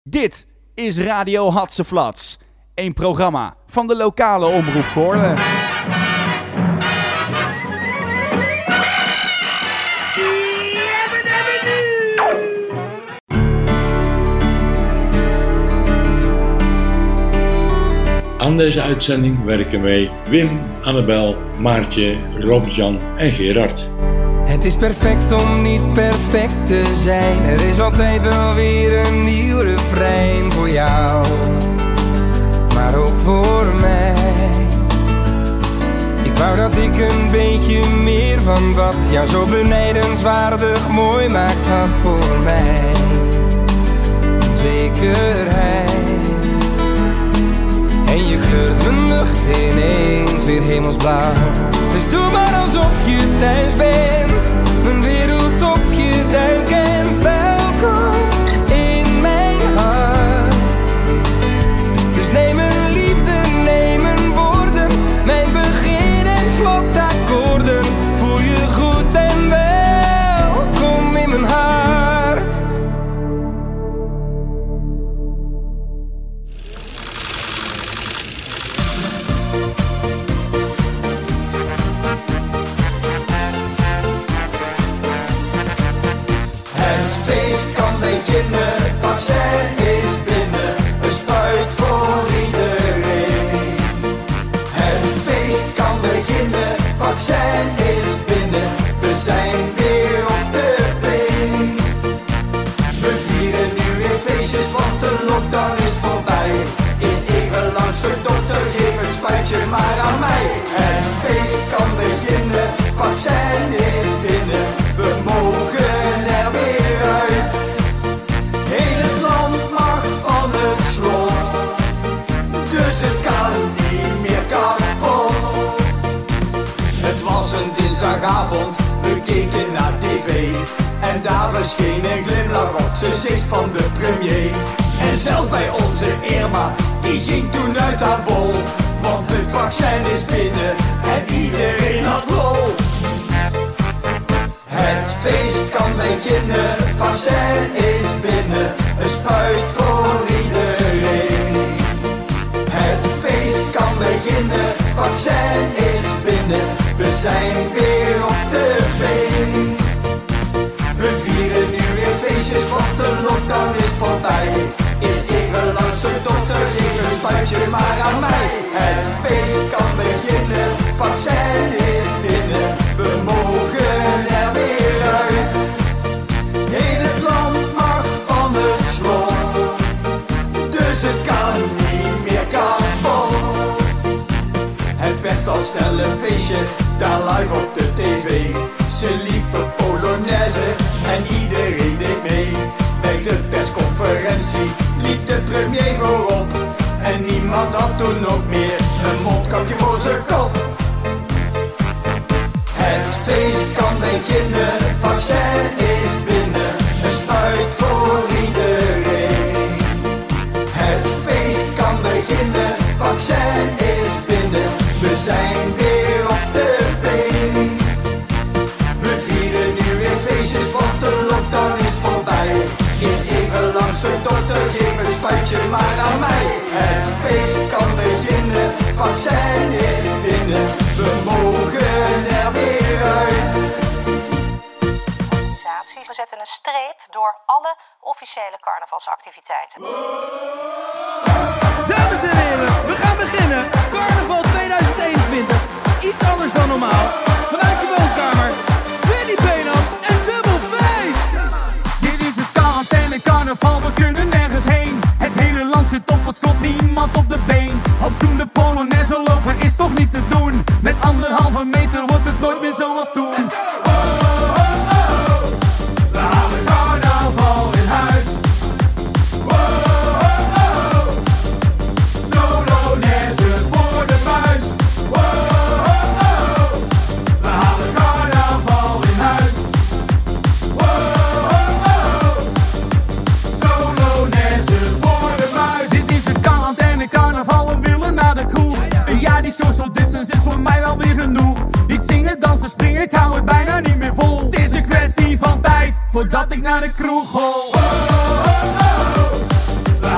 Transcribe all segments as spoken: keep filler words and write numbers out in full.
Dit is Radio Hatseflats, een programma van de lokale omroep Goorlen. Aan deze uitzending werken mee Wim, Annabel, Maartje, Robert-Jan en Gerard. Het is perfect om niet perfect te zijn. Er is altijd wel weer een nieuw refrein voor jou, maar ook voor mij. Ik wou dat ik een beetje meer van wat jou zo benijdenswaardig mooi maakt had voor mij. Zekerheid. En je kleurt mijn lucht ineens weer hemelsblauw. Dus doe maar alsof je thuis bent. Mijn wereld op je duim kent. Welkom in mijn hart. Dus neem mijn liefde, neem mijn woorden. Mijn begin en slotakkoorden. Voel je goed en welkom in mijn hart. Het vaccin is binnen, een spuit voor iedereen. Het feest kan beginnen, vaccin is binnen, we zijn weer op de been. We vieren nu weer feestjes, want de lockdown is voorbij. Is even langs de dokter, geef het spuitje maar aan mij. Het feest kan beginnen, vaccin is binnen, we mogen er weer uit. Dus het kan niet meer kapot. Het was een dinsdagavond, we keken naar tv. En daar verscheen een glimlach op z'n gezicht van de premier. En zelfs bij onze Irma, die ging toen uit haar bol. Want het vaccin is binnen en iedereen had lol. Het feest kan beginnen, vaccin is binnen, een spuit voor iedereen. Het feest kan beginnen, vaccin is binnen, we zijn weer op de been. We vieren nu weer feestjes, want de lockdown is voorbij. Is even langs de dokter, geef een spuitje maar aan mij. Het feest kan beginnen, vaccin is binnen, we mogen er weer uit. Heel het land mag van het slot, dus het kan niet meer kapot. Het werd al snel een feestje, daar live op de tv. Ze liepen polonaise en iedereen deed mee. Bij de persconferentie liep de premier voorop. En niemand had toen nog meer een mondkapje voor zijn kop. Het feest kan beginnen, vaccin is binnen, een spuit voor iedereen. Het feest kan beginnen, vaccin is binnen, we zijn weer op de been. We vieren nu weer feestjes, want de lockdown is voorbij. Is even langs de dokter, geef een spuitje maar aan mij. Het feest kan beginnen, vaccin is binnen, we mogen er weer uit. We zetten een streep door alle officiële carnavalsactiviteiten. Dames en heren, we gaan beginnen. Carnaval tweeduizend eenentwintig. Iets anders dan normaal. Vanuit je woonkamer. Benny Benam en Double Feest. Dit is het quarantaine carnaval, we kunnen nergens heen. Het hele land zit op het slot, niemand op de been. Hapzoen de Polonaise lopen is toch niet te doen. Met anderhalve meter wordt het nooit meer zoals toen. Die social distance is voor mij wel weer genoeg. Niet zingen, dansen, springen, ik hou het bijna niet meer vol. Het is een kwestie van tijd voordat ik naar de kroeg hol. Oh, oh, oh, oh.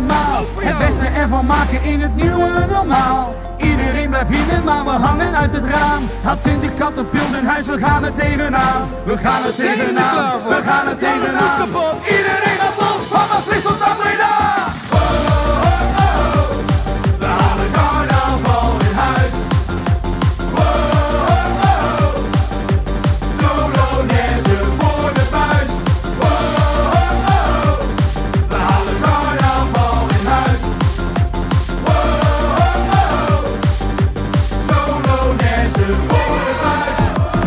allemaal. Het beste ervan maken in het nieuwe normaal. Iedereen blijft binnen, maar we hangen uit het raam. Had twintig katten pils in huis, we gaan er tegenaan. We gaan er tegenaan, we gaan er tegenaan. Iedereen gaat los, van Maastricht tot aan Breda. Oh, oh, oh, oh. We halen carnaval in huis. Oh, oh, oh. Solonaise voor de buis. Oh, oh, oh. We halen carnaval in huis. Oh, oh, oh. Solonaise voor de buis.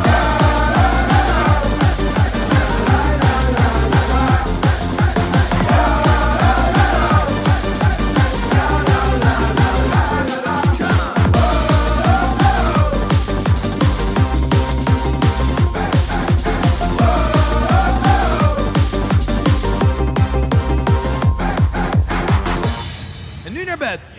En nu naar bed.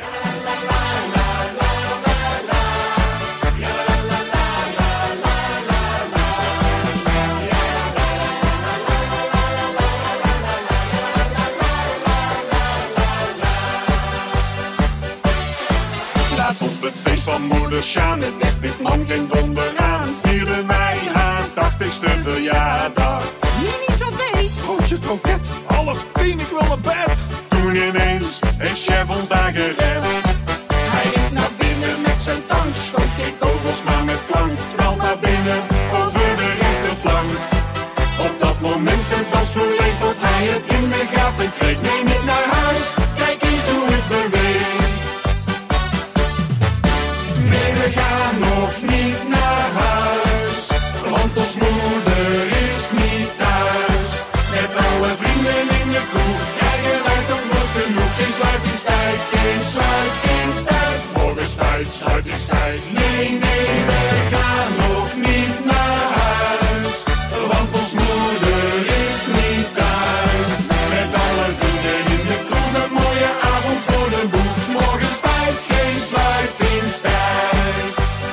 Laatst op het feest van moeder Sjane dacht dit man geen donder aan. Vierde mei haar tachtigste verjaardag. Mini-saté. Broodje kroket, half tien, ik wil naar bed. Toen ineens heeft chef ons daar gered. Hij rent naar binnen met zijn tank, schoot geen kogels maar met klank. Knalt naar binnen over de rechterflank. Op dat moment de dansvloer leeg tot hij het in de gaten kreeg. Neem het naar huis, kijk eens hoe het beweegt. Nee, we gaan nog niet naar huis, want ons moeder is niet thuis. Met alle vrienden in de kroeg krijgen wij toch nog genoeg. Geen sluitingstijd, geen sluitingstijd. Morgen spijt, sluitingstijd. Nee, nee, we gaan nog niet naar huis, want ons moeder is niet thuis. Met alle vrienden in de kroeg een mooie avond voor de boeg. Morgen spijt, geen sluitingstijd.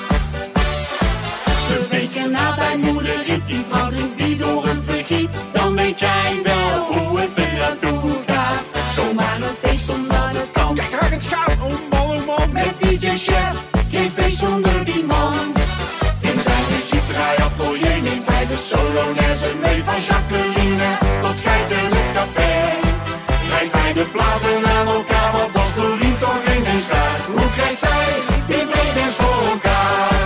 De weken na bij moeder rit die vrouw drinkt die door een vergiet. Dan weet jij wel hoe het er aan toe gaat. Zomaar een feest omdat het kan. Kijk, Hagens gaat, oh man, oh man. Met D J Chef, geen feest zonder die man. In zijn muziekdraaiatelier neemt hij de Solonaise mee. Van Jacqueline tot Geit in het café. Rijdt hij de platen aan elkaar, wat was Doreen toch ineens raar. Hoe krijgt zij die breakdance voor elkaar?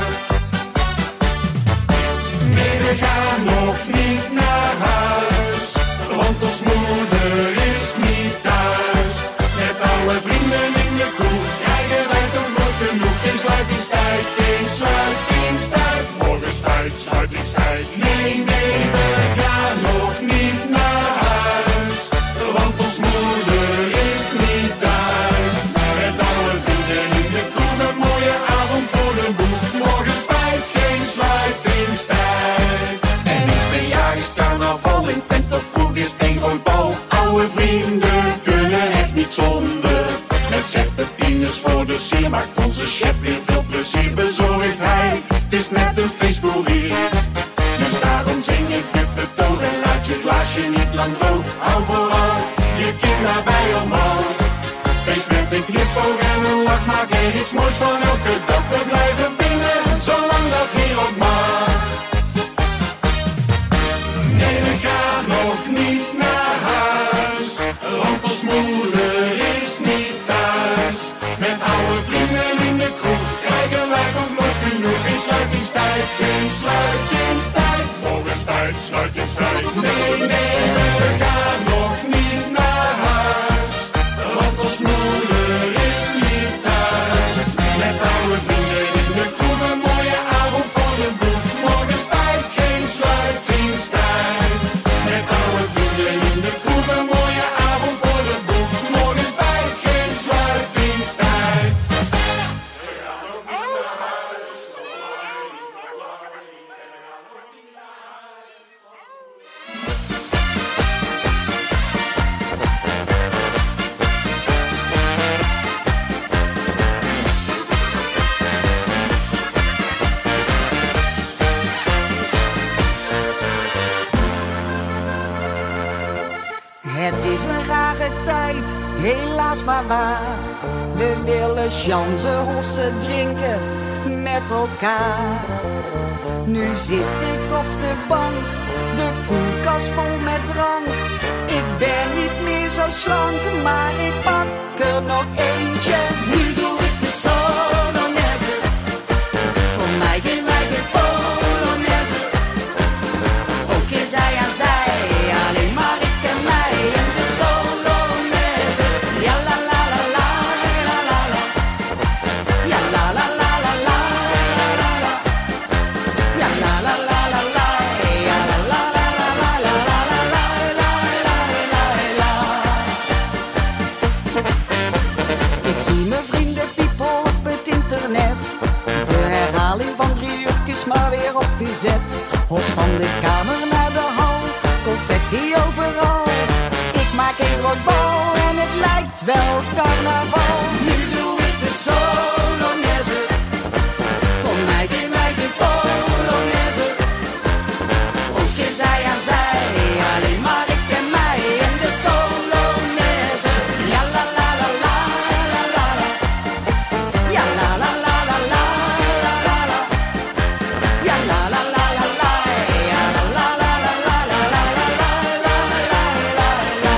Nee, we gaan nog niet naar huis, want ons moeder is niet thuis. Met alle vrienden in de kroeg krijgen wij toch nog genoeg. Geen sluitingstijd, geen sluitingstijd. Morgen spijt, sluitingstijd. Nee, nee, we gaan nog niet naar huis, want ons moeder is niet thuis. Met alle vrienden in de kroeg een mooie avond voor de boeg. Morgen spijt, geen sluitingstijd. En iets per jaar is carnaval, in tent of kroeg is één groot bal. Oude vrienden kunnen echt niet zonder. Met serpentines voor de sier maakt onze chef weer veel plezier. Bezorgt hij, het is net een feestcourier. Dus daarom zing ik dit betoog en laat je glaasje niet lang droog. Hou vooral je kind daarbij omhoog. Feest met een knipoog en een lach, maak er iets moois van elke dag. We blijven binnen, zolang dat hier ook mag. Nee, we gaan nog niet naar huis, want ons moeder is niet thuis. Met oude vrienden in de kroeg krijgen wij toch nog genoeg. Geen sluitingstijd, geen sluitingstijd. Morgen spijt, sluitingstijd. Nee, nee, we gaan nog niet naar huis, want ons moeder is niet thuis. Met oude vrienden in de kroeg een mooie avond voor de boeg. Morgen spijt, geen sluitingstijd. Met oude vrienden in de kroeg een mooie avond voor de boeg. Morgen spijt, geen sluitingstijd. We gaan nog niet naar huis. Het is een rare tijd, helaas maar waar. We willen chansen, hossen drinken met elkaar. Nu zit ik op de bank, de koelkast vol met drank. Ik ben niet meer zo slank, maar ik pak er nog eentje. Nu doe ik de Solonaise, voor mij geen wij geen Polonaise. Ook in zij aan zij, alleen maar ik en mij en de Solonaise. Ja la la la la, la la la. Ja la la la la la, la la la. Ja la la la la la, ja la la la la la la la la la la la la. Ik zie mijn vrienden piepen op het internet. De herhaling van drie uurtjes maar weer opgezet. Hos van de kamer naar de hal, confetti overal. Ik maak een roodbal en het lijkt wel carnaval. Nu doe ik de Solonaise, voor mij geen wij geen Polonaise. Ook in zij aan zij, alleen maar ik en mij en de Solonaise. Ja la la la la, la la la. Ja la la la la la, la la la. Ja la la la la la, ja la la la la la la la la la la la.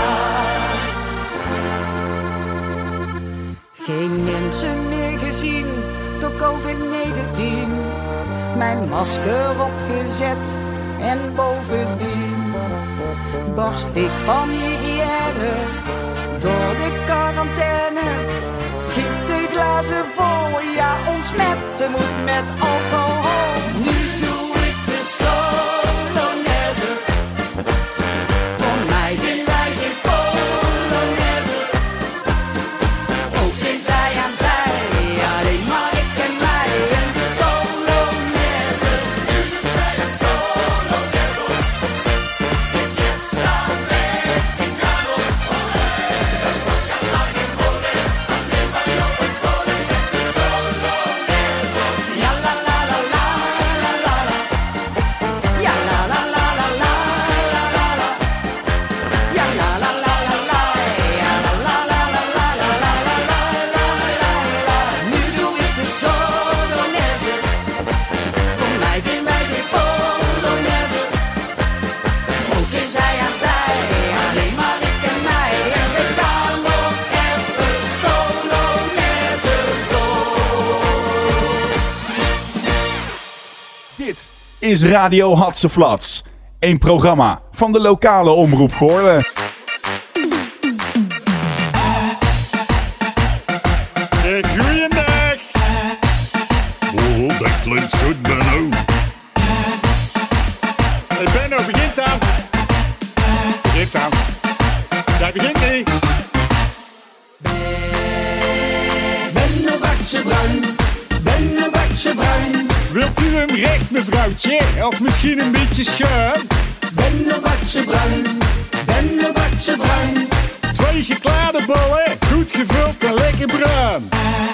Geen mensen meer gezien door covid negentien. Mijn masker opgezet en bovendien barst ik van hygiëne door de quarantaine. Giet de glazen vol, ja ontsmetten moet met alcohol. Nu doe ik de Solonaise, voor mij geen wij geen Polonaise. Ook in zij aan zij, alleen maar ik en mij en de Solonaise. Zij de Solonaise, de fiesta mexicano. Ja la la la la, la la la. Ja la la la la la, la la la. Ja la la la la la, ja la la la la la la la la la la. Nu doe ik de Solonaise, voor mij geen wij geen Polonaise. Ook in zij aan zij, alleen maar ik en mij en we gaan nog even Solonaise door. Dit is Radio Hatseflats. Een programma van de lokale omroep Goorlen. Eh, Goeiedag. Oh, dat klinkt goed, Benno. Hey, Benno, begint aan. Begint aan. Jij begint niet. Benno Bartje Bruin, Benno Bartje Bruin. Wilt u hem recht, mevrouwtje? Of misschien een beetje schuin? Benno Bartje Bruin, Benno Bartje Bruin. Twee chocoladebollen, goed gevuld en lekker bruin.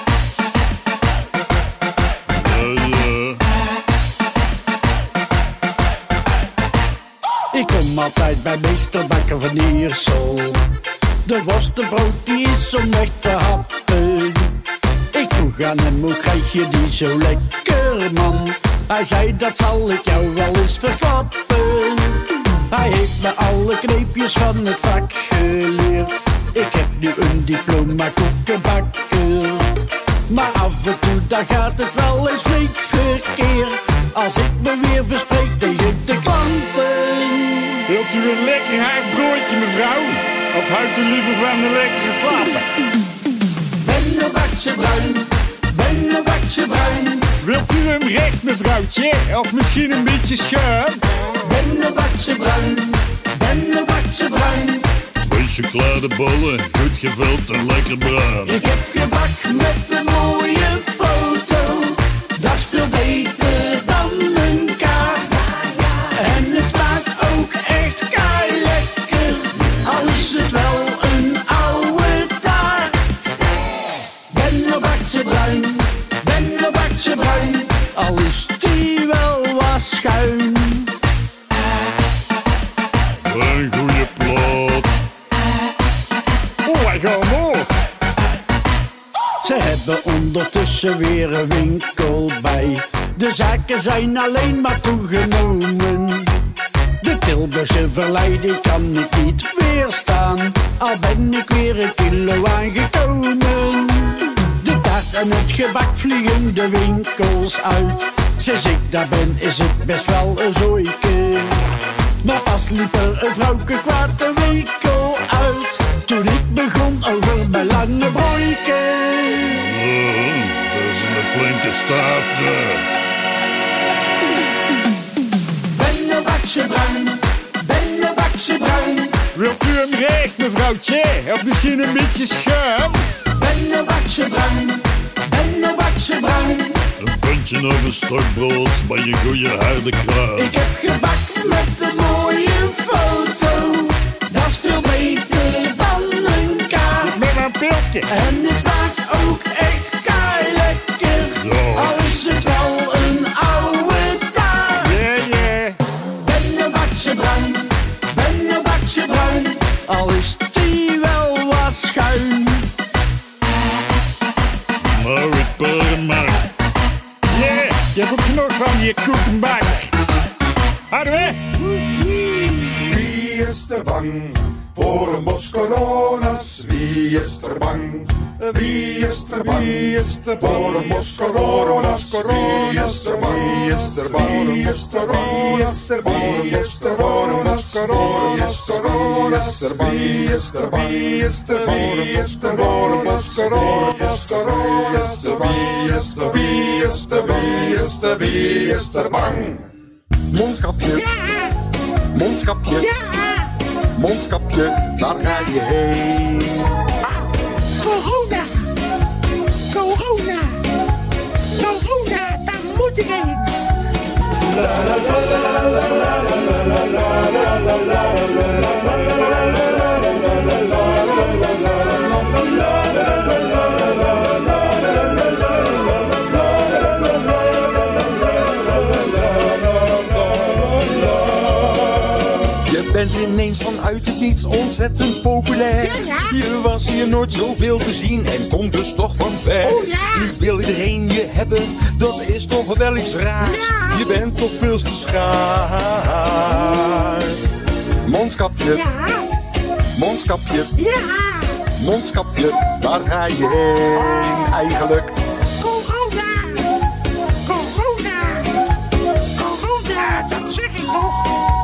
Ik kom altijd bij meester Bakker van Iersel. De worstenbrood die is om weg te happen. Ik vroeg aan hem, hoe krijg je die zo lekker, man? Hij zei, dat zal ik jou wel eens verklappen. Hij heeft me alle kneepjes van het vak geleerd. Ik heb nu een diploma koekenbakker. Maar af en toe, dan gaat het wel eens flink verkeerd. Als ik me weer bespreek tegen de klanten. Wilt u een lekker hard broodje, mevrouw? Of houdt u liever van de lekkere slapen? Benno Bartje Bruin, Benno Bartje Bruin. Wilt u hem recht, mevrouwtje? Of misschien een beetje schuin? Benno Bartje Bruin, Benno Bartje Bruin. Twee chocoladebollen, goed gevuld en lekker bruin. Ik heb gebak met een mooie foto. Dat is veel beter dan een kaart. En het smaakt ook echt kei lekker. Al is het wel een oude taart. Benno Bartje Bruin, Benno Bartje Bruin. Al is die wel wat schuin. Een goede plaat. Oh, hij gaat mooi. ondertussen weer een winkel bij. De zaken zijn alleen maar toegenomen. De Tilburgse verleiding kan ik niet weerstaan, al ben ik weer een kilo aangekomen. De taart en het gebak vliegen de winkels uit. Sinds ik daar ben is het best wel een zooike. Maar pas liep er een vrouwke kwaad de winkel uit, toen ik begon over mijn lange broeken. Oh, dat is een flinke staaf daar. Ben een bakje bruin, ben een bakje bruin. Wilt u hem recht, mevrouwtje? Of misschien een beetje schuim? Ben een bakje bruin, ben een bakje bruin. Een puntje of een stokbrood bij je goeie harde kruid. Ik heb gebak met een mooie foto. Dat is veel beter dan een kaart. Met een pilsje. En het smaakt ook echt kei lekker. Ja. Al is het wel een oude taart. Yeah, yeah. Ben een bakje bruin, ben een bakje bruin. Al is die wel wat schuin. Nou, ik per maar. Yeah, je hebt ook genoeg van die koekenbak. Hadden we? Wie is er bang voor een bos corona's? Wie is er bang? Wie is er bang? Wie is er bang voor een bos corona's? Wie is er bang? Wie is er bang? Wie is er bang? Wie is er bang? Wie is er corona's? Corona's, corona's. Wie is er bang? Wie is er bang? Wie is er corona's? Corona's, corona's. Wie is er? Wie is er? Wie is er? Wie is er bang? Mondkapje. Ja. Mondkapje. Ja. Mondkapje, waar ga je heen? Ah, corona. Corona. Corona, daar moet ik heen. La la la la la la la la la la la Je bent ineens vanuit het niets ontzettend populair. Ja, ja. Je was hier nooit zoveel te zien en komt dus toch van ver. Oh, ja. Nu wil iedereen je hebben, dat is toch wel iets raars. Ja. Je bent toch veel te schaars. Mondkapje. Ja. Mondkapje. Ja. Mondkapje, waar ga je heen eigenlijk? Corona. Corona. Corona, dat zeg ik nog.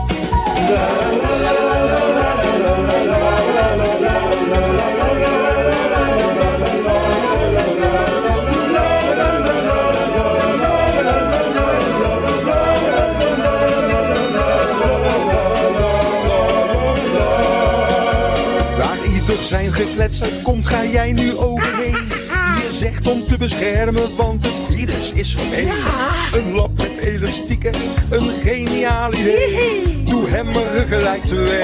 Waar ieder zijn geklets uitkomt, ga jij nu overheen. Je zegt om te beschermen, want het virus is gemeen. Een lab met elastieken, een geniaal idee. Doe hem maar gelijk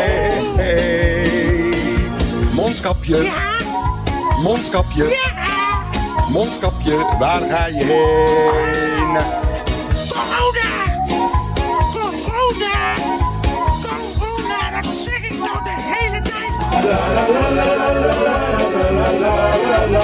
twee. Mondkapje. Mondkapje. Mondkapje, waar ga je heen? Corona. Corona. Corona, dat zeg ik nou de hele tijd. La la la la la la la la la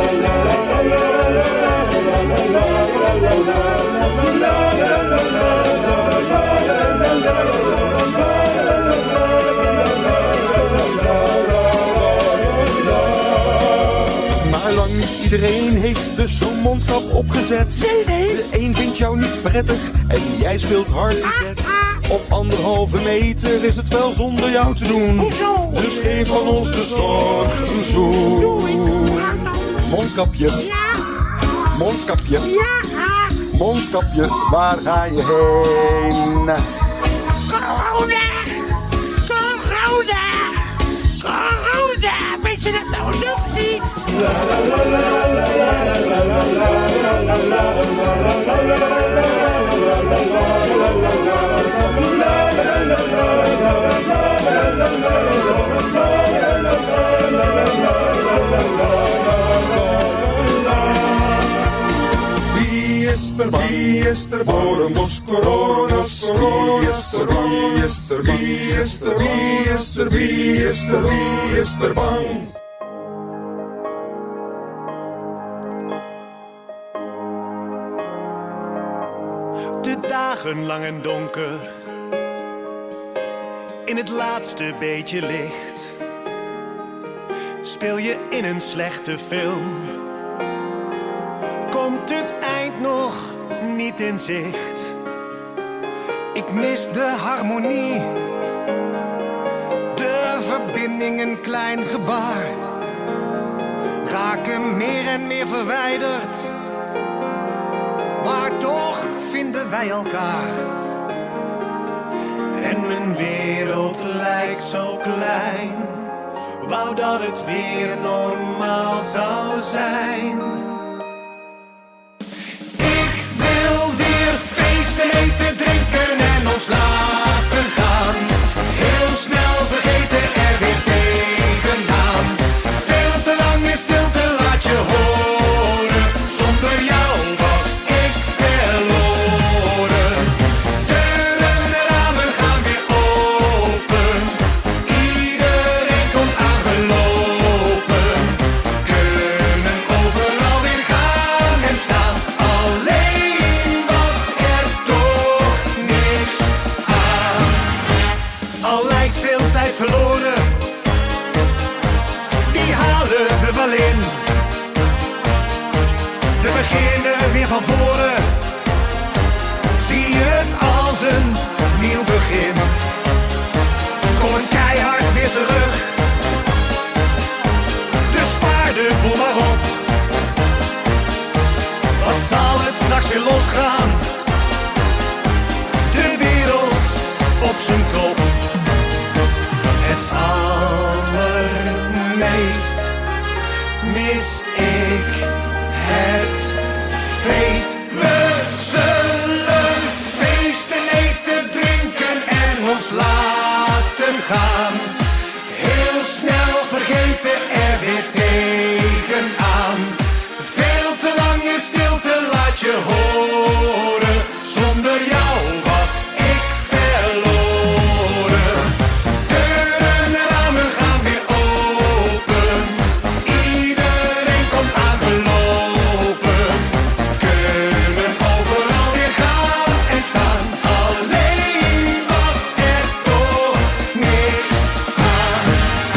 Maar lang niet iedereen heeft dus zo'n mondkap opgezet. Nee, nee. De een vindt jou niet prettig en jij speelt hard to get. Op anderhalve meter is het wel zonder jou te doen. Hoezo? Dus geef van ons de zorg een zoen. Doe ik. Mondkapje. Ja. Mondkapje. Ja. Mondkapje, waar ga je heen? Corona. Corona. Corona. Weet je dat nou nog niet? La la la la la la la la la la Wie is er bang? Wie is er bang voor een bos corona's? Wie is er bang? Wie is er bang? Wie is er? Wie is er? Wie is er? Wie is er bang? dagen lang en donker. In het laatste beetje licht speel je in een slechte film. Komt het eind nog niet in zicht? Ik mis de harmonie, de verbinding, een klein gebaar. Raken meer en meer verwijderd, maar toch vinden wij elkaar. En mijn wereld lijkt zo klein, wou dat het weer normaal zou zijn. Ik wil weer feesten, eten, drinken en ons laten gaan. Heel snel vergeten, er weer tegenaan. Veel te lang in stilte, laat je horen. Zonder jou was ik verloren. Deuren en ramen gaan weer open. Iedereen komt aangelopen. Kunnen overal weer gaan en staan. Alleen was er toch niks aan. Al lijkt veel tijd verloren, die halen we wel in. We beginnen weer van voren, zie het als een nieuw begin. Kom keihard weer terug, dus spaar de boel maar op. Wat zal het straks weer losgaan? De wereld op zijn kop. Het allermeest mis ik het feest. We zullen feesten, eten, drinken en ons laten gaan. Heel snel vergeten, er weer tegenaan. Veel te lang in stilte, laat je horen. Zonder jou was ik verloren. Deuren en ramen gaan weer open. Iedereen komt aangelopen. Kunnen overal weer gaan en staan. Alleen was er toch niks aan.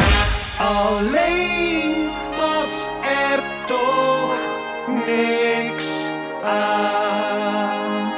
Alleen was er toch niks aan.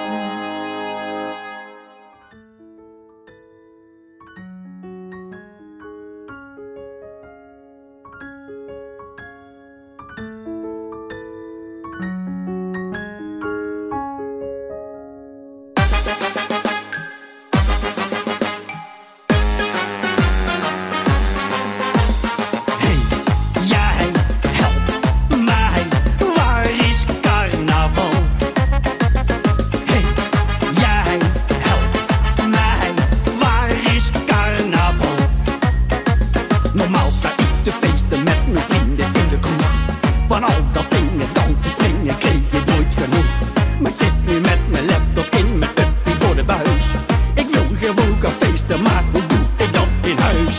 Jij, help mij, waar is carnaval? Hey, jij, help mij, waar is carnaval? Normaal sta ik te feesten met mijn vrienden in de kroeg. Van al dat zingen, dansen, springen kreeg ik nooit genoeg. Maar ik zit nu met mijn laptop in mijn uppie voor de buis. Ik wil gewoon gaan feesten, maar hoe doe ik dat in huis?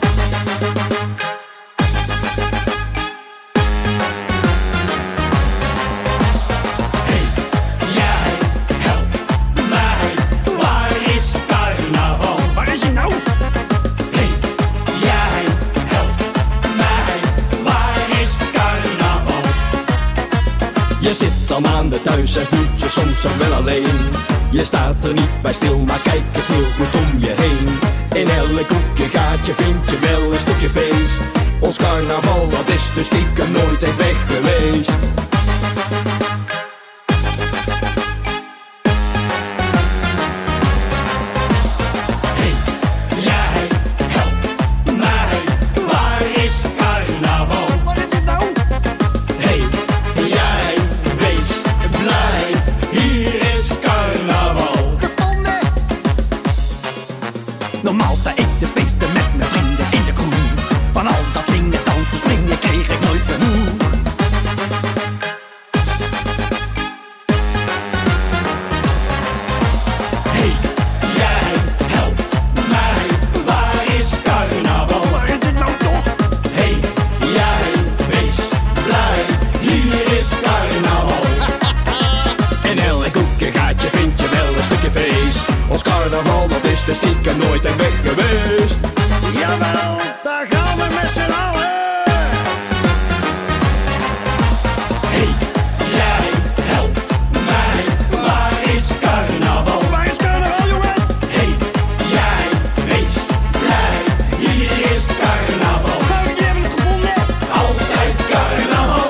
Jij, help mij, waar is carnaval? Waar is hij nou? Hey, jij, help mij, waar is carnaval? Je zit al maanden thuis en voelt je soms ook wel alleen. Je staat er niet bij stil, maar kijk eens heel goed om je heen. In elk hoekje gaatje vind je wel een stukje feest. Ons carnaval, dat is dus stiekem nooit echt weg geweest. Hey, jij, help mij, waar is carnaval? Waar is het nou? Hey, jij, wees blij, hier is carnaval. Gevonden! Normaal sta ik te feesten met mijn vrienden in de kroeg. Van al dat zingen, dansen, springen kreeg ik nooit genoeg. Hey, jij, help mij, waar is carnaval? Waar is het nou toch? Hey, jij, wees blij, hier is carnaval. In elk hoekje gaatje vind je wel een stukje feest. carnaval, dat is de stiekem nooit een weg geweest. Jawel, daar gaan we met z'n allen. Hey, jij, help mij, waar is carnaval? Waar is carnaval, jongens? Hey, jij, wees blij, hier is carnaval. Nou, jullie hebben het gevonden. Altijd carnaval.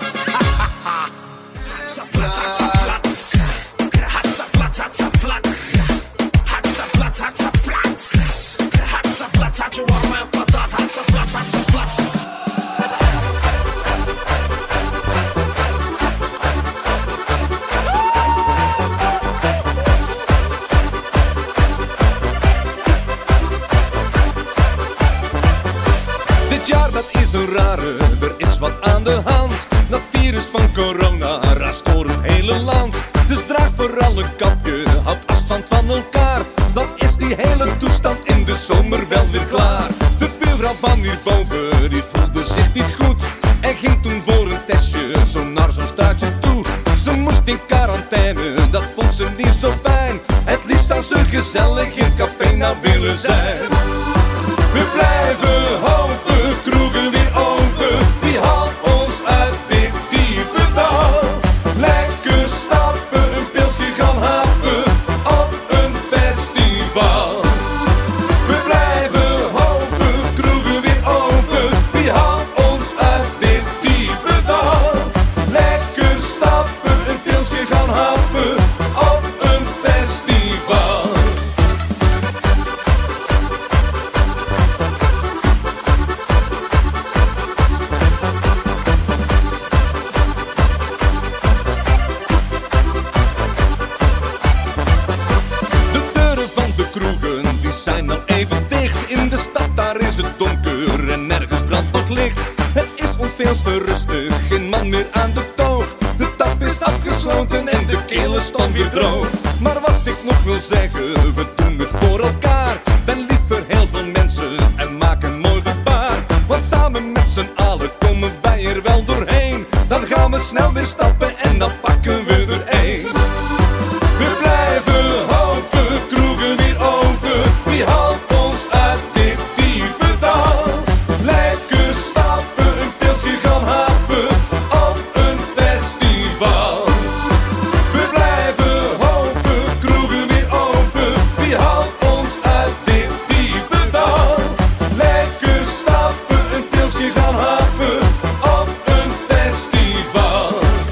Dit jaar dat is een rare, er is wat aan de hand. Dat virus van corona raast door het hele land. Dus draag vooral een kapje, houd afstand van elkaar. Dan is die hele toestand in de zomer wel weer klaar. De buurvrouw van hierboven, die voelde zich niet goed. En ging toen voor een testje, zo naar zo'n staartje toe. Ze moest in quarantaine, dat vond ze niet zo fijn. Het liefst zou ze gezellig in het café nou willen zijn. We blijven hopen, kroegen weer open. Wie haalt ons uit dit diepe dal? Lekker stappen, een pilsje gaan hapen op een festival. We blijven hopen, kroegen weer open. Wie haalt ons uit dit diepe dal? Lekker stappen, een pilsje gaan hapen op een festival. Het is ons veel te rustig, geen man meer aan de toog. De tap is afgesloten en de kelen staan weer droog. Maar wat ik nog wil zeggen, we doen het voor elkaar. Ben liever heel veel mensen en maak een mooi gebaar. Want samen met z'n allen komen wij er wel doorheen. Dan gaan we snel weer stappen en dan pakken we er één. We blijven hopen, kroegen weer open. Wie haalt ons uit dit diepe dal? Lekker stappen, een pilsje gaan hapen op een festival. We blijven hopen, kroegen weer open. Wie haalt ons uit dit diepe dal? Lekker stappen, een pilsje gaan hapen op een festival.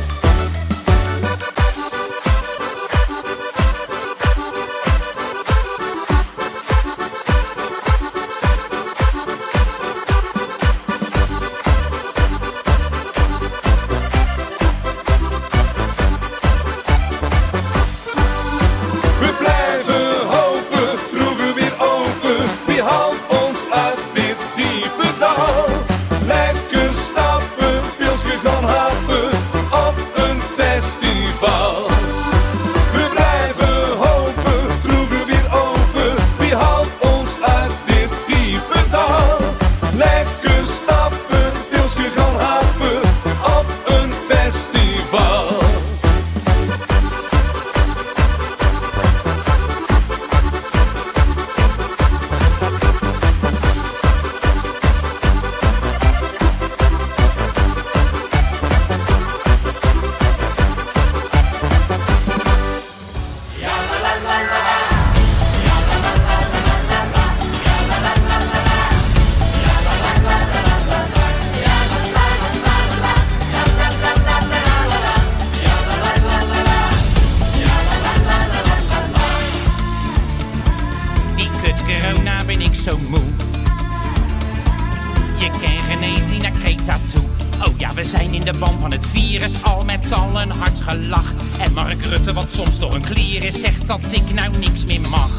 We blijven hopen, kroegen weer open. Wie haalt ons uit dit diepe dal? Lekker stappen, pilsje gaan hapen op een festival. We blijven hopen, kroegen weer open. Wie haalt ons uit dit diepe dal? Lekker stappen, pilsje gaan hapen op een festival. Die kut corona ben ik zo moe. Je kan geen eens niet naar Kreta toe. Oh ja, we zijn in de ban van het virus, al met al een hard gelach. En Mark Rutte, wat soms door een klier is, zegt dat ik nou niks meer mag.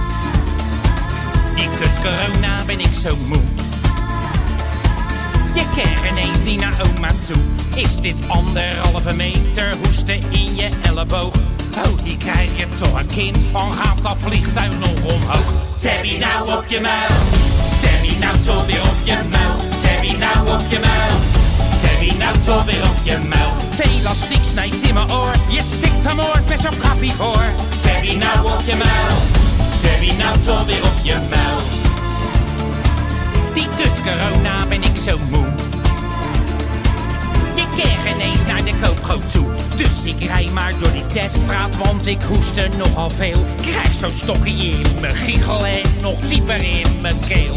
Die kut corona ben ik zo moe. Je kan geen eens niet naar oma toe. Is dit anderhalve meter hoesten in je elleboog? Oh, hier krijg je toch een kind van, gaat dat vliegtuig nog omhoog? Tabby nou op je muil, Tabby nou toch weer op je muil. Tabby nou op je muil, Tabby nou toch weer op je muil. Het elastiek snijdt in mijn oor, je stikt hem oor, best op kappie voor. Tabby nou op je muil, Terry, nou toch weer op je muil. Die kut corona ben ik zo moe. Je keert ineens naar de koopgoot toe. Dus ik rij maar door die teststraat, want ik hoest er nogal veel. Krijg zo'n stokkie in mijn giegel en nog dieper in mijn keel.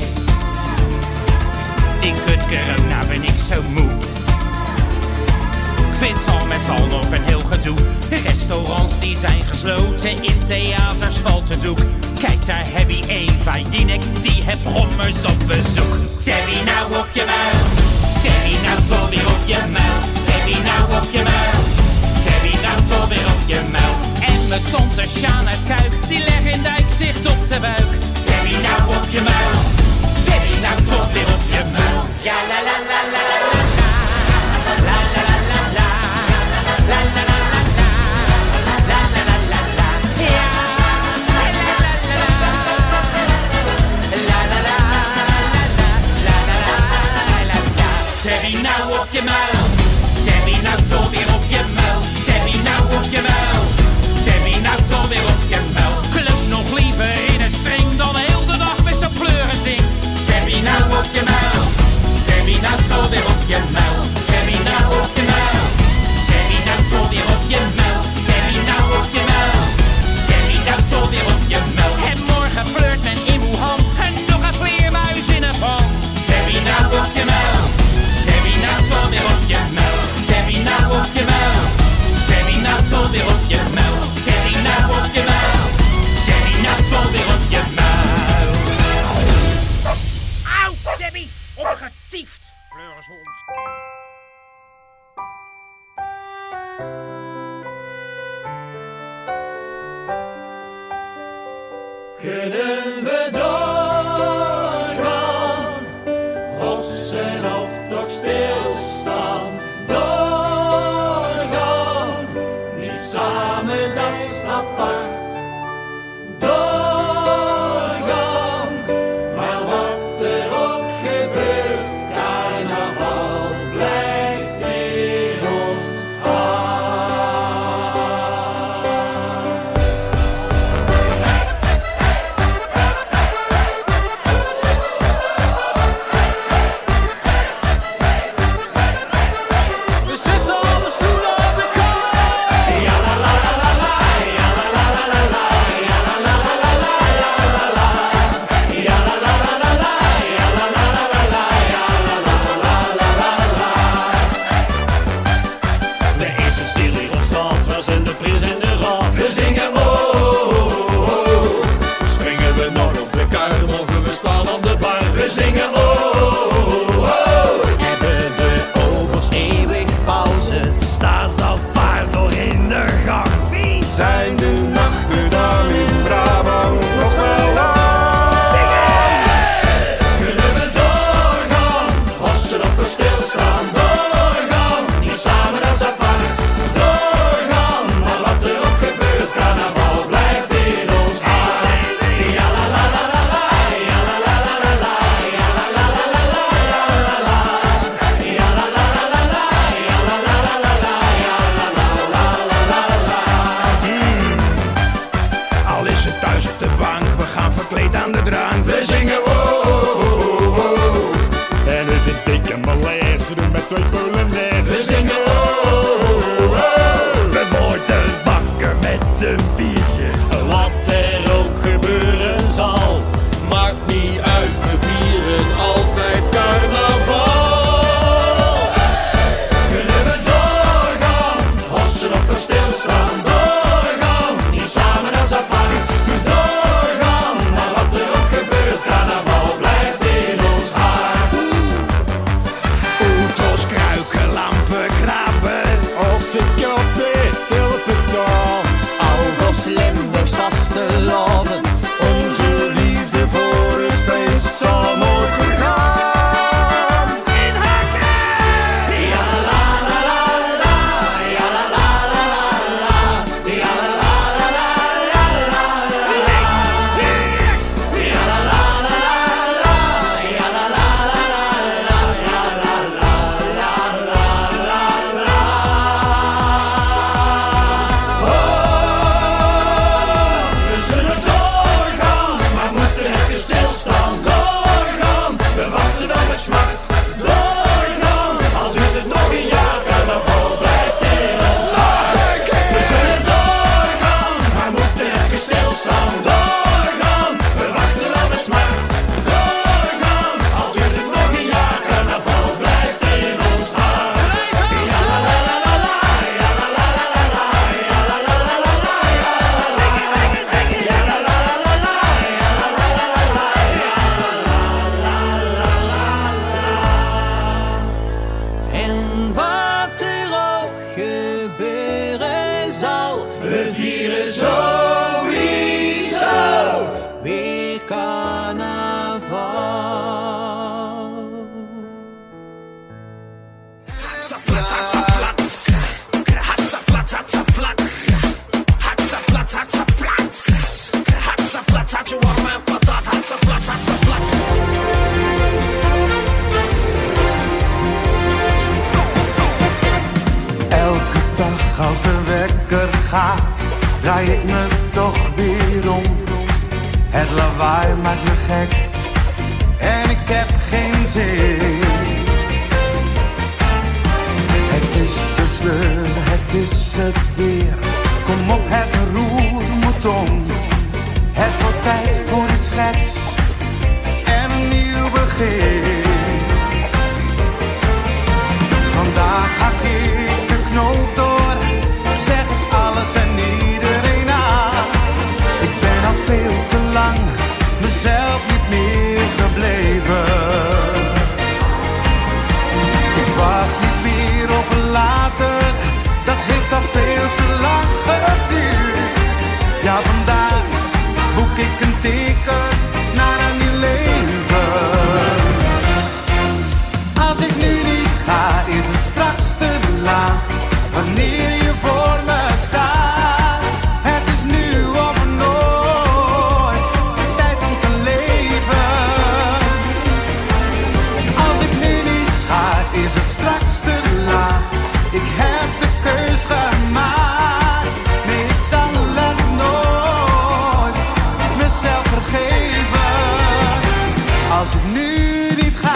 Die kut corona ben ik zo moe. Ik vind al met al nog een heel gedoe. Restaurants die zijn gesloten, in theaters valt het doek. Kijk, daar heb je Eva Jinek, die heb brommers op bezoek. Terry, nou op je muil. Terry, nou toch weer op je muil. Terry, nou op je muil. Terry, nou toch weer op je muil. En mijn tante Sjaan uit Kuik, die legt in dijk zicht op de buik. Terry, nou op je muil. Terry, nou toch weer op je muil. Ja, la la la la la la. La la la la la. La la la la la. La la la la la. Ja. La la la la la. La la la la la. La la la la la. Terry, nou op je muil. Terry, nou toch weer op je muil. Terry, nou op je muil. Terry, nou toch weer op je muil. Klopt nog liever in een string dan heel de dag met zo'n pleurisding. Terry, nou op je muil. Terry, nou toch weer op je muil. Terry, nou op je muil. Terry, nou toch weer op je muil. Terry, nou op je muil. Terry, nou toch weer op je muil. En morgen flirt men in Wuhan en nog een vleermuis in een pan. Terry, nou op je muil. Terry, nou toch weer op je muil. Terry, nou op je muil. Terry, nou toch weer op je muil. Terry, nou op je muil. Terry, nou toch weer op je muil. Auw, Terry, opgetiefd. Pleurishond. Kunnen we doorgaan, hossen of toch stilstaan? Doorgaan, niet samen, dat is apart. Doorgaan, maar wat er ook gebeurt, carnaval blijft in ons We zetten alle stoelen op de kant. Ja la la la la la. Ja la la la la la. Ja la la la la la. Ja la la la la la. Ja la la la la la. Ja la la la la la. Er is een stil in ons land, waar zijn de prins en de rat? We zingen oh, oh, oh. Springen we nog op de kar, mogen we staan aan de bar? We zingen oh, oh, oh. Hebben de obels eeuwig pauze? Staat dat paard nog in de gang? Wie zijn de nachten dan in Brabant nog wel lang? Kunnen we doorgaan, hossen of toch stilstaan? Doorgaan, hier samen als apart. Doorgaan, maar wat er ook gebeurt, carnaval blijft in ons hart. Ja la la la la la. Ja la la la la la. Ja la la la la la. Ja la la. Ja la la la la la. Ja la la la la la. Ja la la la la la. Al is het thuis op de bank, we gaan verkleed aan de drank. We zingen oh, oh, oh, oh. En er zit dikke malaise, doen met twee polonaise. We zingen oh, oh, oh, oh. We worden wakker met een biertje. Wat er ook gebeuren zal, maakt niet uit, we vieren altijd carnaval. Kunnen we doorgaan, hossen of toch stilstaan? Doorgaan, hier samen als apart. Doorgaan, maar wat er ook gebeurt, carnaval blijft in ons hart. Oetros kruiken draai ik me toch weer om. Het lawaai maakt me gek en ik heb geen zin. Het is de sleur, het is het weer. Kom op, het roer moet om. Het wordt tijd voor iets geks en een nieuw begin. Vandaag hak ik de knoop door, zeg ik alles en iedereen aan. Ik ben al veel te lang mezelf niet meer gebleven. Ik wacht niet meer op later, dat heeft al veel te lang geduurd. Ja, vandaag boek ik een ticket naar een nieuw leven. Als ik nu niet ga, is het straks te laat. Wanneer je voor me staat, het is nu of nooit, tijd om te leven. Als ik nu niet ga, is het straks te laat. Ik heb de keus gemaakt, nee, ik zal het nooit mezelf vergeven. Als ik nu niet ga.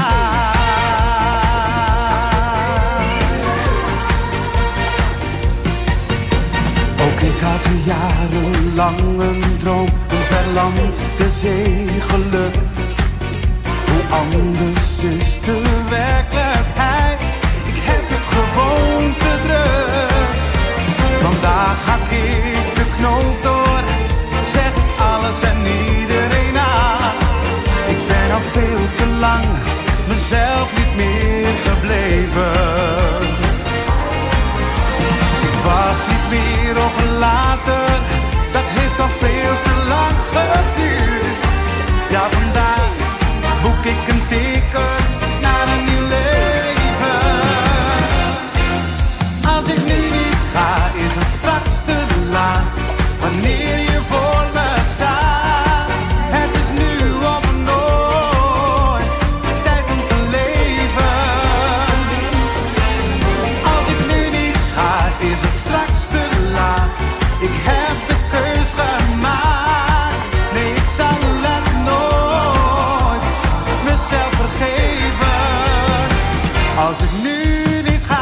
Ik had jarenlang een droom, een ver land, de zee, geluk. Hoe anders is de werkelijkheid, ik heb het gewoon te druk. Vandaag hak ik de knoop door, zeg ik alles en iedereen aan. Ik ben al veel te lang mezelf niet meer gebleven. Ik wacht niet meer op later, dat heeft al veel te lang geduurd. Ja, vandaag boek ik een ticket naar een nieuw leven. Als ik nu niet ga, is het straks te laat. Wanneer je voor me staat, het is nu of nooit, tijd om te leven. Als ik nu niet ga, is het straks te laat. Ik heb de keus gemaakt, nee, ik zal het nooit mezelf vergeven. Als ik nu niet ga.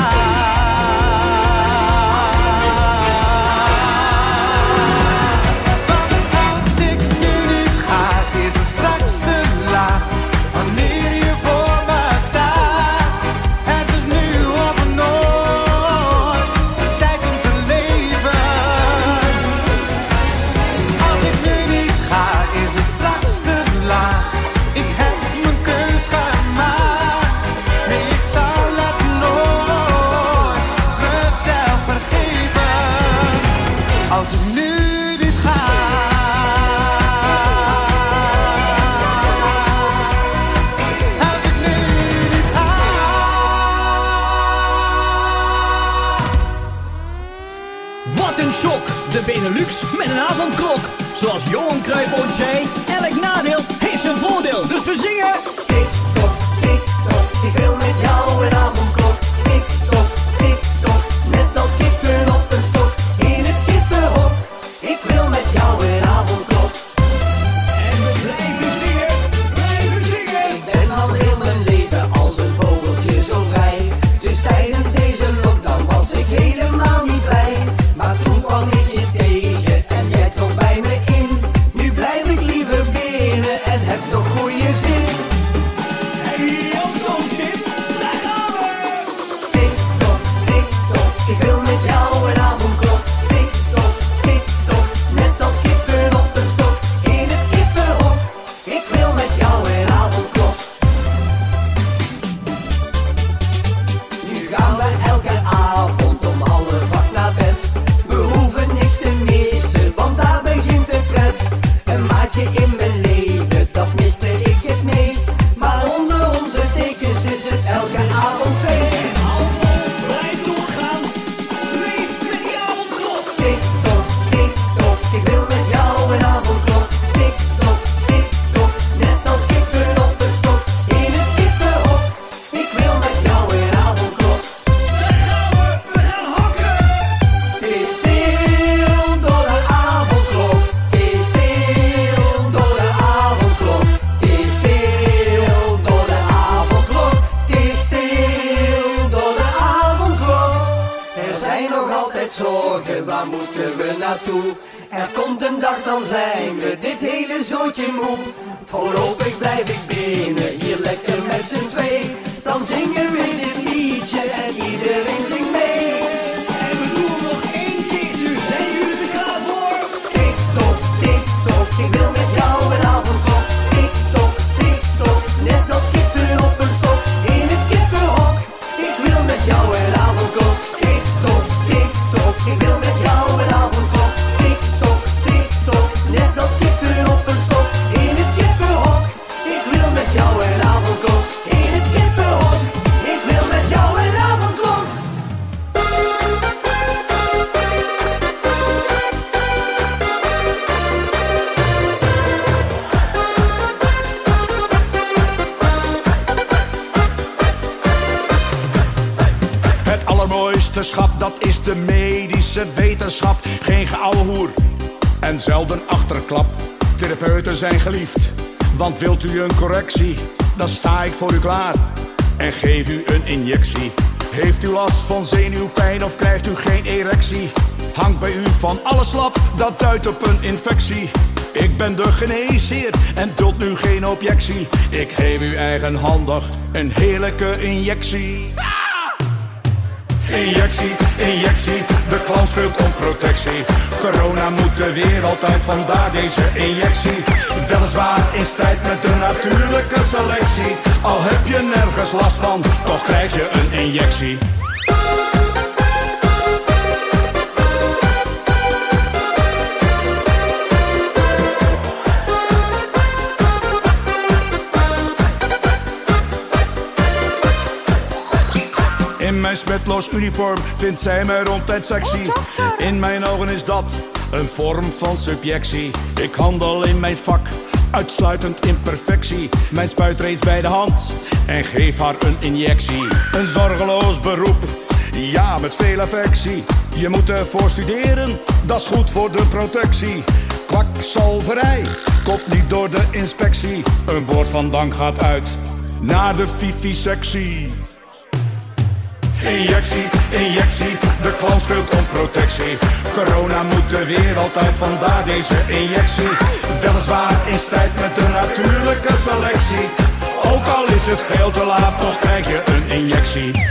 Want als ik nu niet ga, is het straks te laat. Wanneer je voor me staat, het is nu of nooit, tijd om te leven. Als ik nu niet ga, is het straks te laat. Ik heb mijn keus gemaakt, nee, ik zal het nooit mezelf vergeven. Als ik nu niet ga. Als ik nu niet ga. Wat een shock! De Benelux met een avondklok. Zoals Johan Cruijff ooit zei, elk nadeel heeft zijn voordeel. Dus we zingen. Tik-tok, tik-tok, ik wil met jou een avondklok. Tik-tok, tik-tok, net als kippen op een stok. In het kippenhok, ik wil met jou een avondklok. En we blijven zingen, blijven zingen. Ik ben al heel mijn leven als een vogeltje zo vrij. Dus tijdens deze lockdown was ik helemaal niet blij. Maar toen kwam ik je tegen en jij trok bij me in. Nu blijf ik liever binnen en heb toch goede zin. moeten we naartoe? Er komt een dag, dan zijn we dit hele zootje moe. Voorlopig blijf ik binnen, hier lekker met z'n twee. Dan zingen we dit liedje en iedereen zingt mee. En we doen hem nog één keertje, zijn jullie er klaar voor? Tik-tok, tik-tok, ik wil met jou een avondklok. Tik-tok, tik-tok, net als kippen op een stok. In het kippenhok, ik wil met jou een avondklok. Tik-tok, tik-tok, ik wil met jou een avondklok. Tik-tok, tik-tok, net als kippen op een stok. In het kippenhok, ik wil met jou een avondklok. In het kippenhok, ik wil met jou een avondklok. Het allermooiste schap, dat is de medische wetenschap. Geen geouwehoer en zelden achterklap. Therapeuten zijn geliefd, want wilt u een correctie? Dan sta ik voor u klaar en geef u een injectie. Heeft u last van zenuwpijn of krijgt u geen erectie? Hangt bij u van alles slap, dat duidt op een infectie. Ik ben de geneesheer en duld nu geen objectie. Ik geef u eigenhandig een heerlijke injectie. Injectie, injectie, de clown schreeuwt om protectie. Corona moet de wereld uit, vandaar deze injectie. Weliswaar in strijd met de natuurlijke selectie. Al heb je nergens last van, toch krijg je een injectie. In mijn smetloos uniform vindt zij mij ronduit sexy. In mijn ogen is dat een vorm van subjectie. Ik handel in mijn vak uitsluitend in perfectie. Mijn spuit reeds bij de hand en geef haar een injectie. Een zorgeloos beroep, ja met veel affectie. Je moet ervoor studeren, dat is goed voor de protectie. Kwakzalverij komt niet door de inspectie. Een woord van dank gaat uit naar de vivisectie. Injectie, injectie, de clown schreeuwt om protectie. Corona moet de wereld uit, vandaar deze injectie. Weliswaar in strijd met de natuurlijke selectie. Ook al is het veel te laat, toch krijg je een injectie.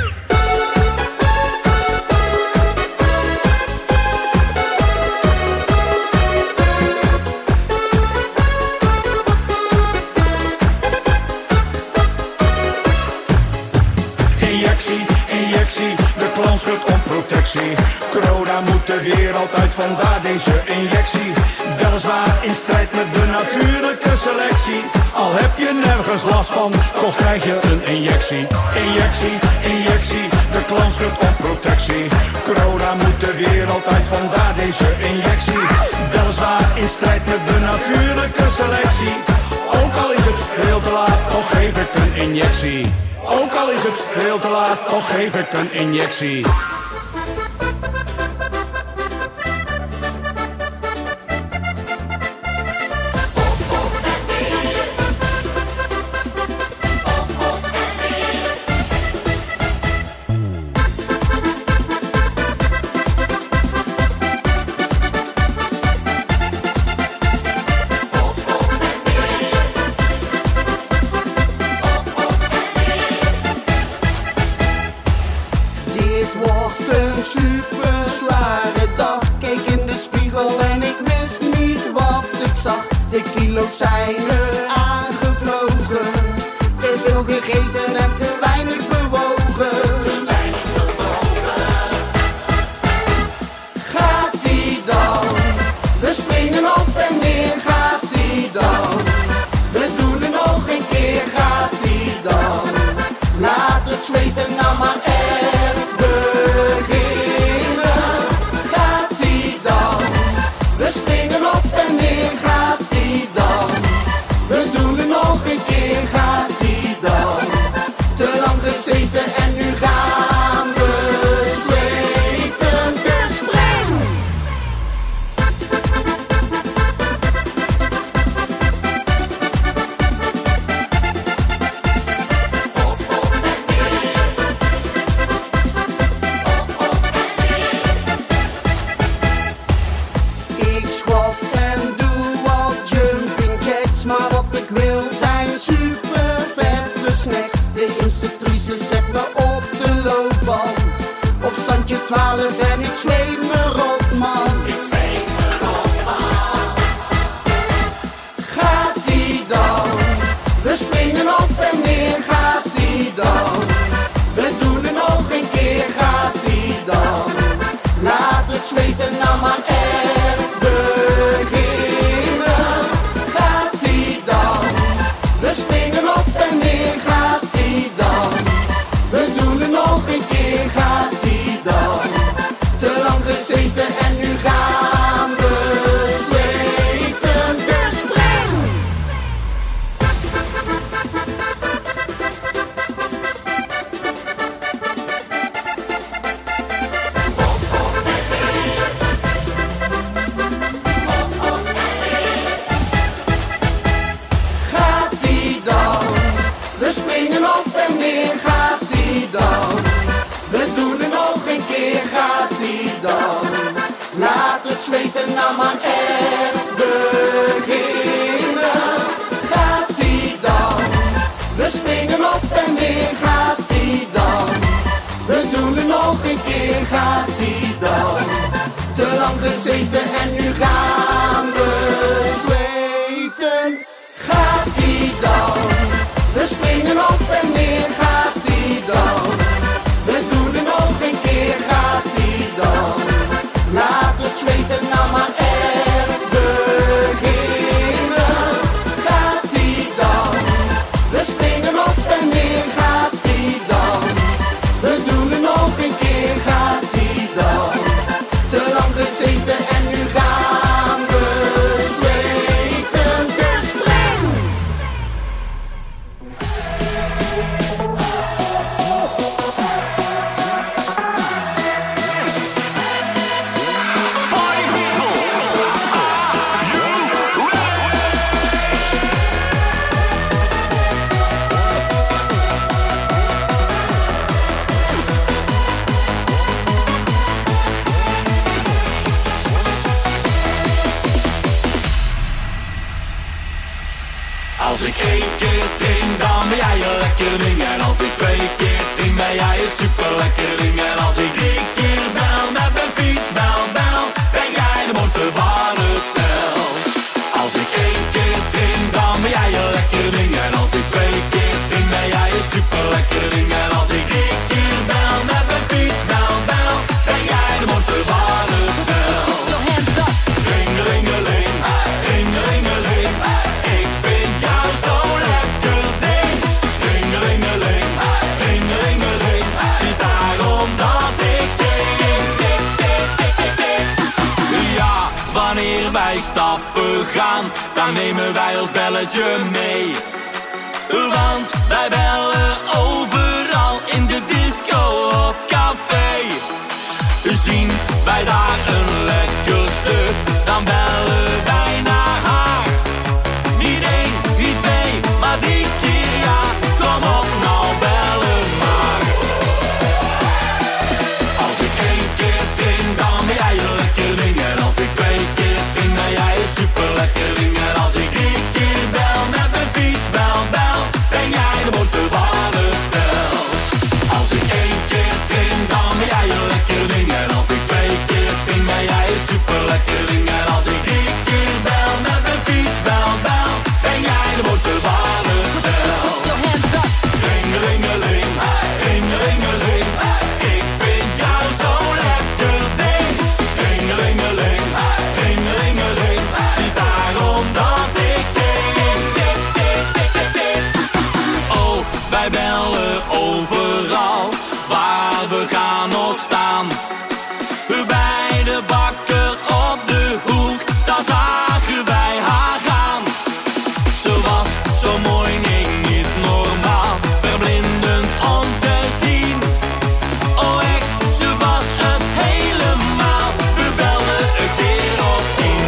Injectie, injectie, de clown schudt om protectie. Corona moet de wereld uit, vandaar deze injectie. Weliswaar in strijd met de natuurlijke selectie. Al heb je nergens last van, toch krijg je een injectie. Injectie, injectie, de clown schudt om protectie. Corona moet de wereld uit, vandaar deze injectie. Weliswaar in strijd met de natuurlijke selectie. Ook al is het veel te laat, toch geef ik een injectie. Ook al is het veel te laat, toch geef ik een injectie. De kilo's zijn er aangevlogen. Te veel gegeten en te weinig bewogen. Te weinig bewogen. Gaat-ie dan? We springen op en neer. Gaat-ie dan? We doen het nog een keer. Gaat-ie dan? Laat het zweten nou maar echt beginnen. Gaat-ie dan? We springen op en neer. Gaat-ie dan? We doen het nog een keer. Gaat-ie dan? Te lang gezeten en nu gaan we zweten. De spring! twaalf en ik zweet me rot, man. Ik zweet me rot, man. Gaat-ie dan? We springen op en neer, gaat-ie dan? We doen het nog een keer, gaat-ie dan? Laat het zweten nou maar echt beginnen. Gaat-ie dan? We springen op en neer, gaat-ie dan? We doen het nog een keer, gaat-ie dan? Te lang gezeten en nu gaan we zweten. De spring! Gaat-ie dan? We springen op en neer, gaat-ie dan? We doen het nog een keer, gaat-ie dan? Laat het zweten nou maar echt beginnen. Gaat-ie dan? We springen op en neer, gaat-ie dan? We doen het nog een keer, gaat-ie dan? Te lang gezeten en nu gaan we zweten. Gaat-ie dan? We springen op en neer, gaat-ie dan? We doen het nog een keer, gaat-ie dan? Laat het zweten nou maar echt beginnen. Gaat-ie dan? We springen op en neer, gaat-ie dan? We doen het nog een keer, gaat-ie dan? Te lang gezeten en nu gaan we zweten. De spring! Als ik één keer drink, dan ben jij een lekkerding. En als ik twee keer drink, ben jij een super lekkerding. En als ik drie keer bel met mijn fiets, bel, bel, ben jij de mooiste van het stel. Als ik één keer drink, dan ben jij een lekkerding. En als ik twee keer drink, ben jij een super lekkerding. En als ik drie keer bel met mijn fiets, bel, bel, ben jij de mooiste van het stel. Ringelingeling, ringelingeling, ik vind jou zo lekker ding. Ringelingeling, ringelingeling, het is daarom dat ik zing. Tik, tik, tik, tik, tik. Ja, wanneer wij stappen gaan, dan nemen wij ons belletje mee. Want wij bellen overal, in de disco of café. Zien wij daar een lekker stuk, dan bellen wij naar haar. Niet één, niet twee, maar drie keer ja. Kom op nou, bellen maar. Als ik één keer drink, dan ben jij een lekkerding. En als ik twee keer drink, ben jij een super lekkerding. En als ik drie keer bel met mijn fiets, bel, bel, ben jij de mooiste van het stel. Als ik één keer drink, dan ben jij een lekkerding. En als ik twee keer drink, ben jij een super lekkerding. En als ik drie keer bel met mijn fiets, bel, bel, ben jij de mooiste van het stel. Ringelingeling, ringelingeling, ik vind jou zo lekker ding. Ringelingeling, ringelingeling, het is daarom dat ik zing. Tik, tik, tik, tik, tik. Oh, wij bellen overal, waar we gaan of staan. Bij de bakker op de hoek, daar zagen wij haar gaan. Ze was zo mooi, nee, niet normaal, verblindend om te zien. Oh echt, ze was het helemaal, we belden een keer of tien.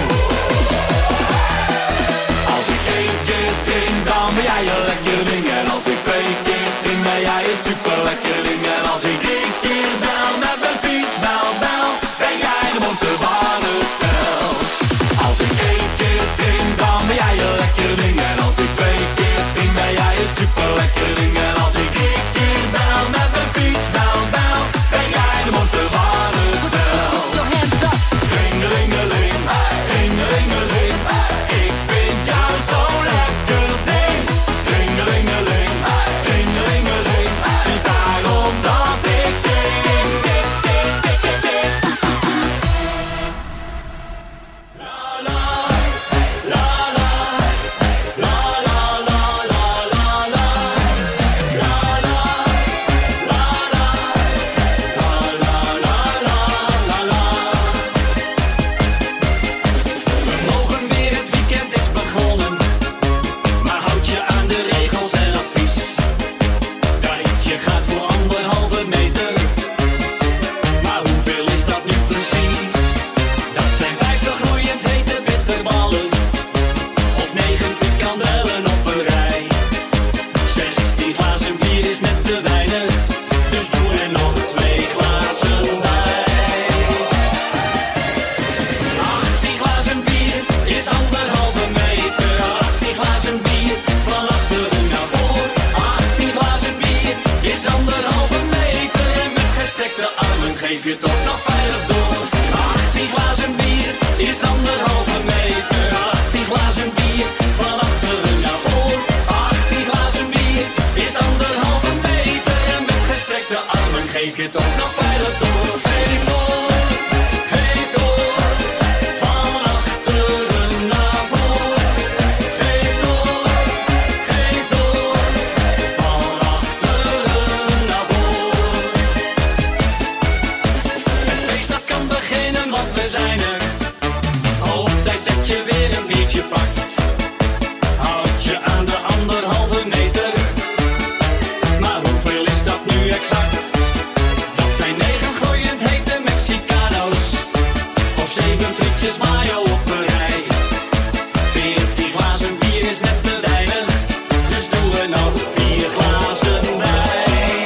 Als ik één keer drink, dan ben jij een lekkerding. En als ik twee keer drink, ben jij een super lekkerding. En als ik drie keer bel met mijn fiets, bel, bel, ben jij de mooiste van het stel. Als ik één keer drink, dan ben jij een lekkerding. En als ik twee keer drink, ben jij een super lekkerding. En als ik drie keer bel met mijn fiets, bel, bel, ben jij de mooiste van het stel. geef je toch nog veilig door. achttien glazen bier is anderhalve meter. achttien glazen bier van achteren naar voor. achttien glazen bier is anderhalve meter. En met gestrekte armen geef je toch nog veilig door. Geef door, geef door. Van achteren naar voor. Geef door, geef door. Van achteren naar voor. Het feest dat kan beginnen, want we zijn er. Al op tijd dat je weer een biertje pakt. Houd je aan de anderhalve meter. Maar hoeveel is dat nu exact? Dat zijn negen gloeiend hete Mexicano's. Of zeven frietjes mayo op een rij. Veertien glazen bier is net te weinig. Dus doen we nog vier glazen bij.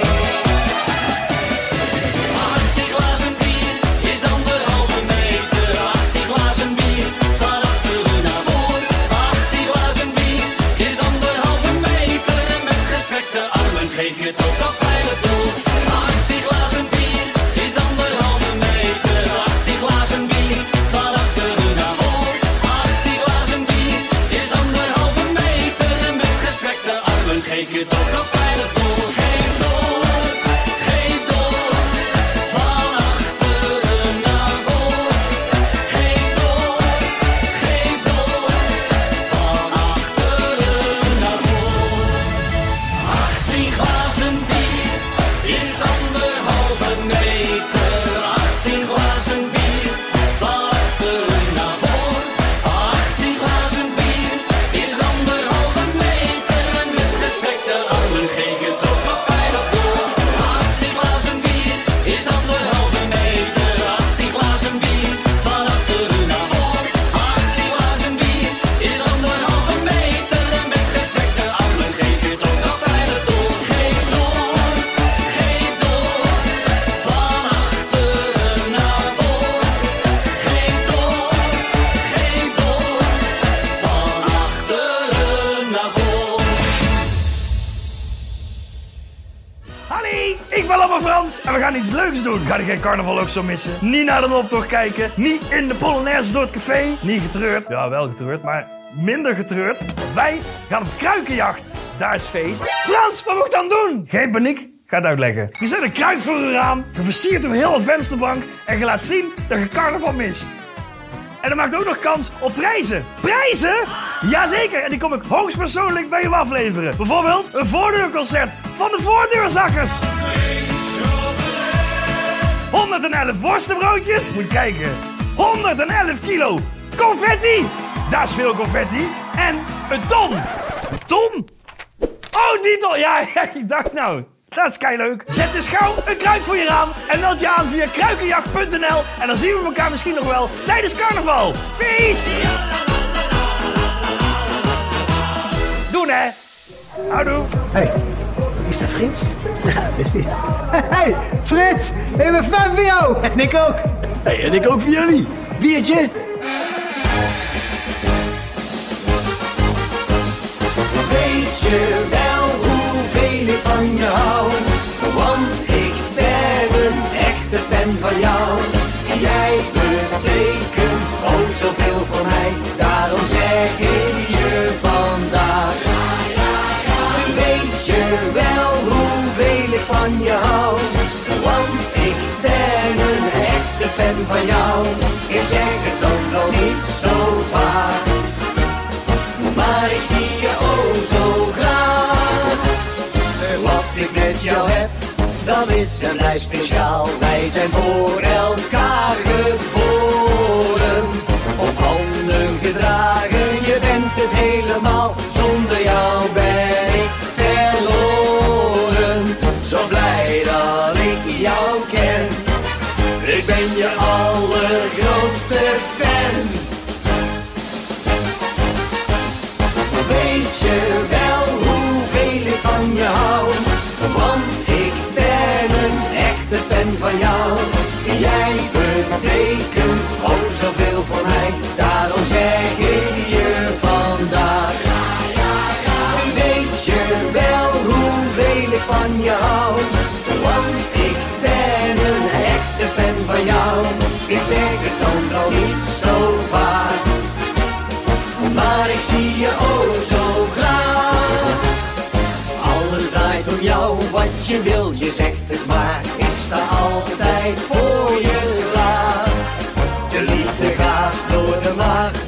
achttien glazen bier is anderhalve meter. achttien glazen bier van achteren naar voor. achttien glazen bier is anderhalve meter. En met gestrekte armen geef je het ook nog veilig door. achttien glazen bier is anderhalve meter. achttien glazen bier van achteren naar voor. achttien glazen bier is anderhalve meter. En met gestrekte armen geef je het ook nog veilig door. Geef door, geef door. Van achteren naar voor. Geef door, geef door. Van achteren naar voor. achttien glazen bier is anderhalve meter. achttien glazen bier van achteren naar voor. achttien glazen bier is anderhalve meter. En met gestrekte armen geef je toch nog veilig door. achttien glazen bier is anderhalve meter. achttien glazen bier van achteren naar voor. achttien glazen bier is anderhalve meter. En met gestrekte armen geef je toch nog veilig door. Geef door, geef door. Van achteren naar voor. Geef door, geef door. Van achteren naar voor. Halli, ik ben Lamme Frans en we gaan iets leuks doen. Ga je geen carnaval ook zo missen? Niet naar de optocht kijken, niet in de Polonaise door het café. Niet getreurd, ja wel getreurd, maar minder getreurd. Want wij gaan op kruikenjacht. Daar is feest. Frans, wat moet ik dan doen? Geen paniek, ik ga het uitleggen. Je zet een kruik voor je raam, je versiert uw hele vensterbank en je laat zien dat je carnaval mist. En dan maakt ook nog kans op prijzen. Prijzen? Jazeker, en die kom ik hoogstpersoonlijk bij u afleveren. Bijvoorbeeld een voordeurconcert van de Voordeurzakkers. honderdelf worstenbroodjes. Moet je kijken. honderdelf kilo confetti. Daar is veel confetti. En een ton. Een ton? Oh, die ton. Ja, ja, ik dacht nou. Dat is keileuk. Zet dus gauw een kruik voor je raam en meld je aan via kruikenjacht punt n l. En dan zien we elkaar misschien nog wel tijdens carnaval. Feest! Doen hè. Houdoe. Hey, is dat Frits? Ja, is die. Hey, Frits! Ik ben fan van jou! En ik ook. Hey, en ik ook van jullie. Biertje? Weet je wel hoeveel ik van je hou? Want ik ben een echte fan van jou. Jij betekent oh zoveel voor mij. Daarom zeg ik je vandaag. Weet je wel hoeveel ik van je hou? Want ik ben een echte fan van jou. Ik zeg het ook nog niet zo vaak. Maar ik zie je oh zo graag. Wat ik met jou heb, dat is een lijf speciaal. Wij zijn voor elkaar geboren, op handen gedragen. Je bent het helemaal, zonder jou ben ik verloren. Zo blij dat ik jou ken. Ik ben je allergrootste fan. Weet je wel hoeveel ik van je hou? Want ik ben een echte fan van jou. Jij betekent oh zoveel voor mij. Daarom zeg ik je vandaag. Weet je wel hoeveel ik van je hou? Want ik ben een echte fan Ik zeg het dan wel niet zo vaak, maar ik zie je oh zo graag. Alles draait om jou, wat je wil, je zegt het maar. Ik sta altijd voor je klaar. De liefde gaat door de maag.